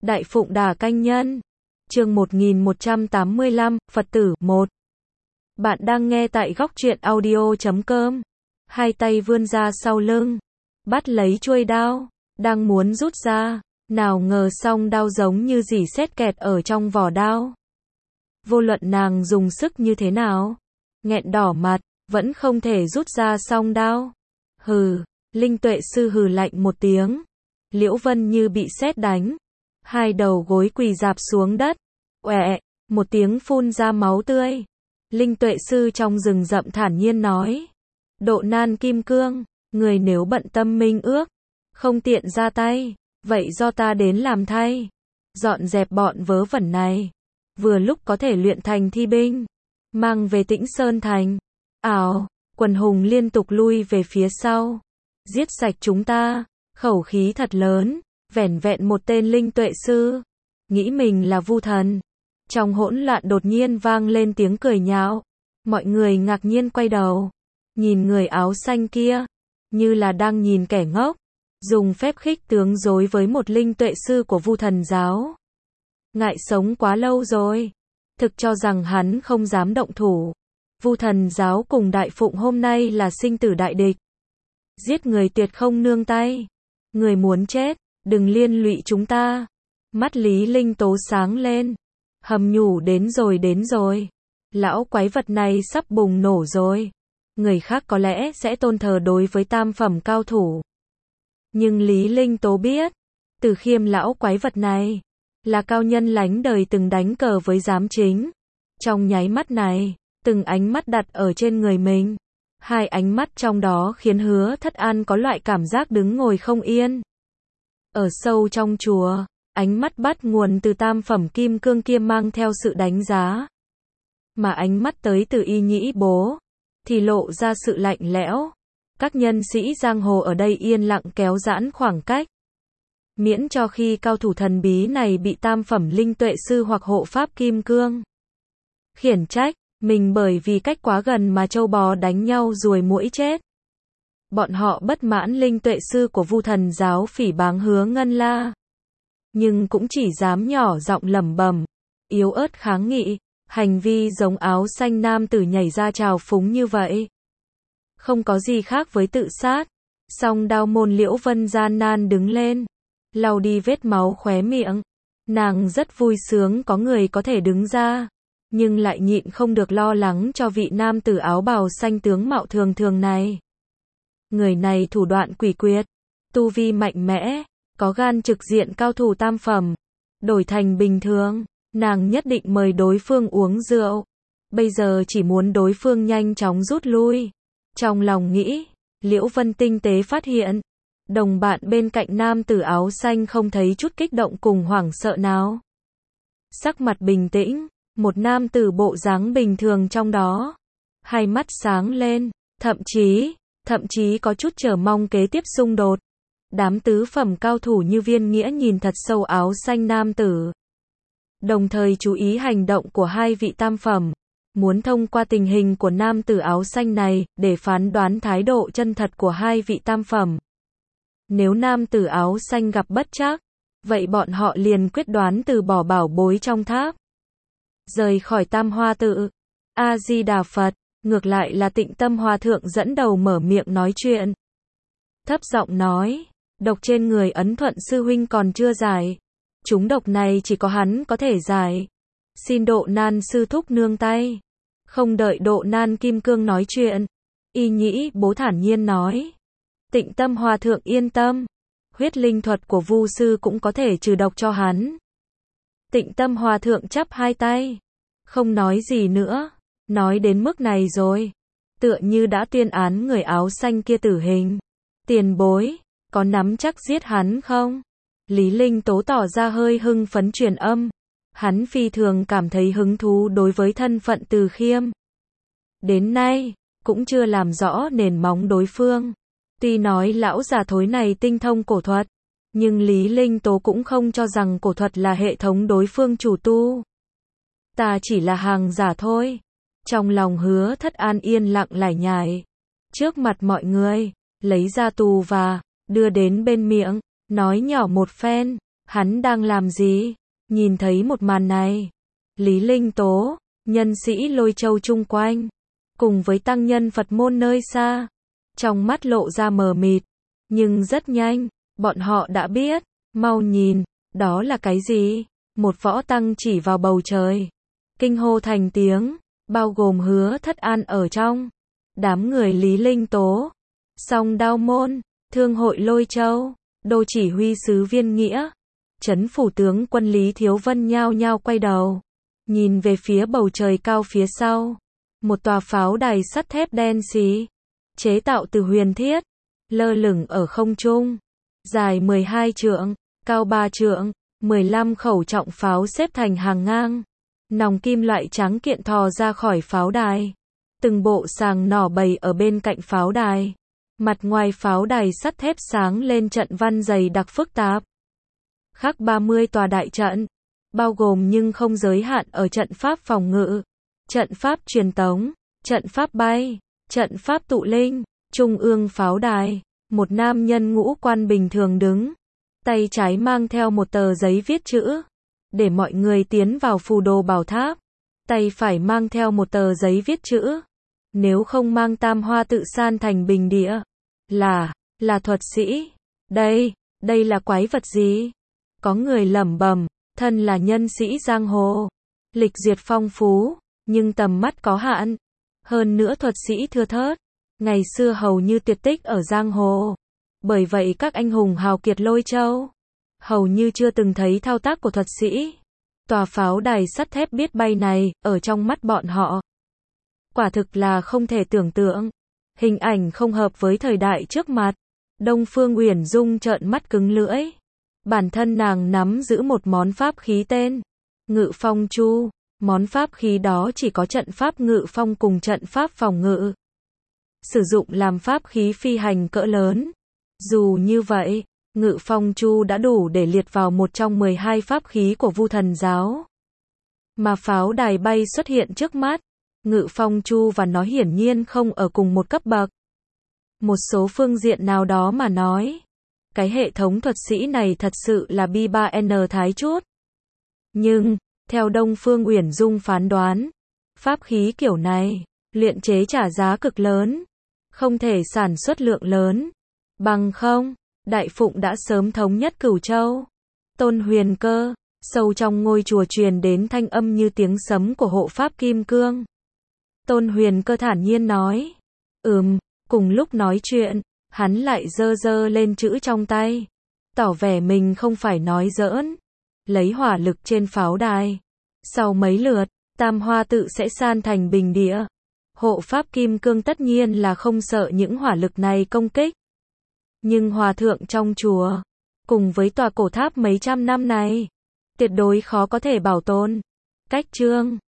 Đại Phụng Đà Canh Nhân. Chương 1185, Phật tử 1. Bạn đang nghe tại góc truyện audio.com. Hai tay vươn ra sau lưng, bắt lấy chuôi đao, đang muốn rút ra, nào ngờ song đao giống như rỉ sét kẹt ở trong vỏ đao. Vô luận nàng dùng sức như thế nào, nghẹn đỏ mặt, vẫn không thể rút ra song đao. Hừ, Linh Tuệ Sư hừ lạnh một tiếng. Liễu Vân như bị sét đánh, hai đầu gối quỳ rạp xuống đất. Oẹ, một tiếng phun ra máu tươi. Linh Tuệ Sư trong rừng rậm thản nhiên nói: Độ nan kim cương, người nếu bận tâm minh ước, không tiện ra tay, vậy do ta đến làm thay. Dọn dẹp bọn vớ vẩn này, vừa lúc có thể luyện thành thi binh, mang về Tĩnh Sơn thành. Ảo, quần hùng liên tục lui về phía sau. Giết sạch chúng ta, khẩu khí thật lớn, vẻn vẹn một tên Linh Tuệ Sư, nghĩ mình là Vu Thần. Trong hỗn loạn đột nhiên vang lên tiếng cười nhạo. Mọi người ngạc nhiên quay đầu, nhìn người áo xanh kia, như là đang nhìn kẻ ngốc, dùng phép khích tướng đối với một Linh Tuệ Sư của Vu Thần giáo. Ngại sống quá lâu rồi, thực cho rằng hắn không dám động thủ. Vu Thần giáo cùng Đại Phụng hôm nay là sinh tử đại địch, giết người tuyệt không nương tay. Người muốn chết, đừng liên lụy chúng ta. Mắt Lý Linh Tố sáng lên, hầm nhủ đến rồi. Lão quái vật này sắp bùng nổ rồi. Người khác có lẽ sẽ tôn thờ đối với tam phẩm cao thủ, nhưng Lý Linh Tố biết, Từ Khiêm lão quái vật này là cao nhân lánh đời từng đánh cờ với giám chính. Trong nháy mắt này, từng ánh mắt đặt ở trên người mình, hai ánh mắt trong đó khiến Hứa Thất An có loại cảm giác đứng ngồi không yên. Ở sâu trong chùa, ánh mắt bắt nguồn từ tam phẩm kim cương kia mang theo sự đánh giá, mà ánh mắt tới từ Y Nhĩ Bố thì lộ ra sự lạnh lẽo. Các nhân sĩ giang hồ ở đây yên lặng kéo giãn khoảng cách, miễn cho khi cao thủ thần bí này bị tam phẩm Linh Tuệ Sư hoặc hộ pháp kim cương khiển trách mình bởi vì cách quá gần mà trâu bò đánh nhau ruồi muỗi chết. Bọn họ bất mãn Linh Tuệ Sư của Vu Thần giáo phỉ báng Hứa Ngân La, nhưng cũng chỉ dám nhỏ giọng lẩm bẩm, yếu ớt kháng nghị. Hành vi giống áo xanh nam tử nhảy ra trào phúng như vậy, không có gì khác với tự sát. Song đao môn Liễu Vân gian nan đứng lên, lau đi vết máu khóe miệng. Nàng rất vui sướng có người có thể đứng ra, nhưng lại nhịn không được lo lắng cho vị nam tử áo bào xanh tướng mạo thường thường này. Người này thủ đoạn quỷ quyệt, tu vi mạnh mẽ, có gan trực diện cao thủ tam phẩm. Đổi thành bình thường, nàng nhất định mời đối phương uống rượu. Bây giờ chỉ muốn đối phương nhanh chóng rút lui. Trong lòng nghĩ, Liễu Vân tinh tế phát hiện, đồng bạn bên cạnh nam tử áo xanh không thấy chút kích động cùng hoảng sợ nào. Sắc mặt bình tĩnh, một nam tử bộ dáng bình thường trong đó. Hai mắt sáng lên, thậm chí có chút chờ mong kế tiếp xung đột. Đám tứ phẩm cao thủ như Viên Nghĩa nhìn thật sâu áo xanh nam tử, đồng thời chú ý hành động của hai vị tam phẩm, muốn thông qua tình hình của nam tử áo xanh này để phán đoán thái độ chân thật của hai vị tam phẩm. Nếu nam tử áo xanh gặp bất trắc, vậy bọn họ liền quyết đoán từ bỏ bảo bối trong tháp, rời khỏi Tam Hoa tự. A Di Đà Phật. Ngược lại là Tịnh Tâm Hòa thượng dẫn đầu mở miệng nói chuyện, thấp giọng nói: Độc trên người Ấn Thuận sư huynh còn chưa giải, chúng độc này chỉ có hắn có thể giải, xin Độ Nan sư thúc nương tay. Không đợi Độ Nan kim cương nói chuyện, Y Nhĩ Bố thản nhiên nói: Tịnh Tâm Hòa thượng yên tâm, huyết linh thuật của Vu sư cũng có thể trừ độc cho hắn. Tịnh Tâm Hòa thượng chắp hai tay, không nói gì nữa. Nói đến mức này rồi, tựa như đã tuyên án người áo xanh kia tử hình. Tiền bối, có nắm chắc giết hắn không? Lý Linh Tố tỏ ra hơi hưng phấn truyền âm. Hắn phi thường cảm thấy hứng thú đối với thân phận Từ Khiêm. Đến nay, cũng chưa làm rõ nền móng đối phương. Tuy nói lão già thối này tinh thông cổ thuật, nhưng Lý Linh Tố cũng không cho rằng cổ thuật là hệ thống đối phương chủ tu. Ta chỉ là hàng giả thôi. Trong lòng Hứa Thất An yên lặng lải nhải. Trước mặt mọi người, lấy ra tù và đưa đến bên miệng, nói nhỏ một phen. Hắn đang làm gì? Nhìn thấy một màn này, Lý Linh Tố, nhân sĩ Lôi Châu chung quanh, cùng với tăng nhân Phật môn nơi xa, trong mắt lộ ra mờ mịt, nhưng rất nhanh, bọn họ đã biết, mau nhìn, đó là cái gì? Một võ tăng chỉ vào bầu trời, kinh hô thành tiếng, bao gồm Hứa Thất An ở trong. Đám người Lý Linh Tố, Song Đao Môn, Thương hội Lôi Châu, Đô chỉ huy sứ Viên Nghĩa, Trấn phủ tướng quân Lý Thiếu Vân nhao nhao quay đầu, nhìn về phía bầu trời cao phía sau. Một tòa pháo đài sắt thép đen xí, chế tạo từ huyền thiết, lơ lửng ở không trung, dài 12 trượng, cao 3 trượng, 15 khẩu trọng pháo xếp thành hàng ngang. Nòng kim loại trắng kiện thò ra khỏi pháo đài. Từng bộ sàng nỏ bày ở bên cạnh pháo đài. Mặt ngoài pháo đài sắt thép sáng lên trận văn dày đặc phức tạp. Khắc 30 tòa đại trận, bao gồm nhưng không giới hạn ở trận pháp phòng ngự, trận pháp truyền tống, trận pháp bay, trận pháp tụ linh. Trung ương pháo đài, một nam nhân ngũ quan bình thường đứng, tay trái mang theo một tờ giấy viết chữ, để mọi người tiến vào phù đồ bảo tháp. Tay phải mang theo một tờ giấy viết chữ, nếu không mang tam hoa tự san thành bình địa. Là thuật sĩ. Đây là quái vật gì? Có người lẩm bẩm, thân là nhân sĩ giang hồ, lịch duyệt phong phú, nhưng tầm mắt có hạn. Hơn nữa thuật sĩ thưa thớt, ngày xưa hầu như tuyệt tích ở giang hồ. Bởi vậy các anh hùng hào kiệt Lôi Châu hầu như chưa từng thấy thao tác của thuật sĩ. Tòa pháo đài sắt thép biết bay này, ở trong mắt bọn họ, quả thực là không thể tưởng tượng. Hình ảnh không hợp với thời đại trước mặt. Đông Phương Uyển Dung trợn mắt cứng lưỡi. Bản thân nàng nắm giữ một món pháp khí tên Ngự Phong Chu. Món pháp khí đó chỉ có trận pháp ngự phong cùng trận pháp phòng ngự, sử dụng làm pháp khí phi hành cỡ lớn. Dù như vậy, Ngự Phong Chu đã đủ để liệt vào một trong 12 pháp khí của Vu Thần giáo. Mà pháo đài bay xuất hiện trước mắt, Ngự Phong Chu và nó hiển nhiên không ở cùng một cấp bậc. Một số phương diện nào đó mà nói, cái hệ thống thuật sĩ này thật sự là B3N thái chút. Nhưng, theo Đông Phương Uyển Dung phán đoán, pháp khí kiểu này, luyện chế trả giá cực lớn, không thể sản xuất lượng lớn. Bằng không, Đại Phụng đã sớm thống nhất Cửu Châu. Tôn Huyền Cơ, sâu trong ngôi chùa truyền đến thanh âm như tiếng sấm của hộ pháp Kim Cương. Tôn Huyền Cơ thản nhiên nói. Cùng lúc nói chuyện, hắn lại giơ lên chữ trong tay, tỏ vẻ mình không phải nói giỡn. Lấy hỏa lực trên pháo đài, sau mấy lượt, tam hoa tự sẽ san thành bình địa. Hộ pháp Kim Cương tất nhiên là không sợ những hỏa lực này công kích. Nhưng hòa thượng trong chùa, cùng với tòa cổ tháp mấy trăm năm này, tuyệt đối khó có thể bảo tồn. Cách chương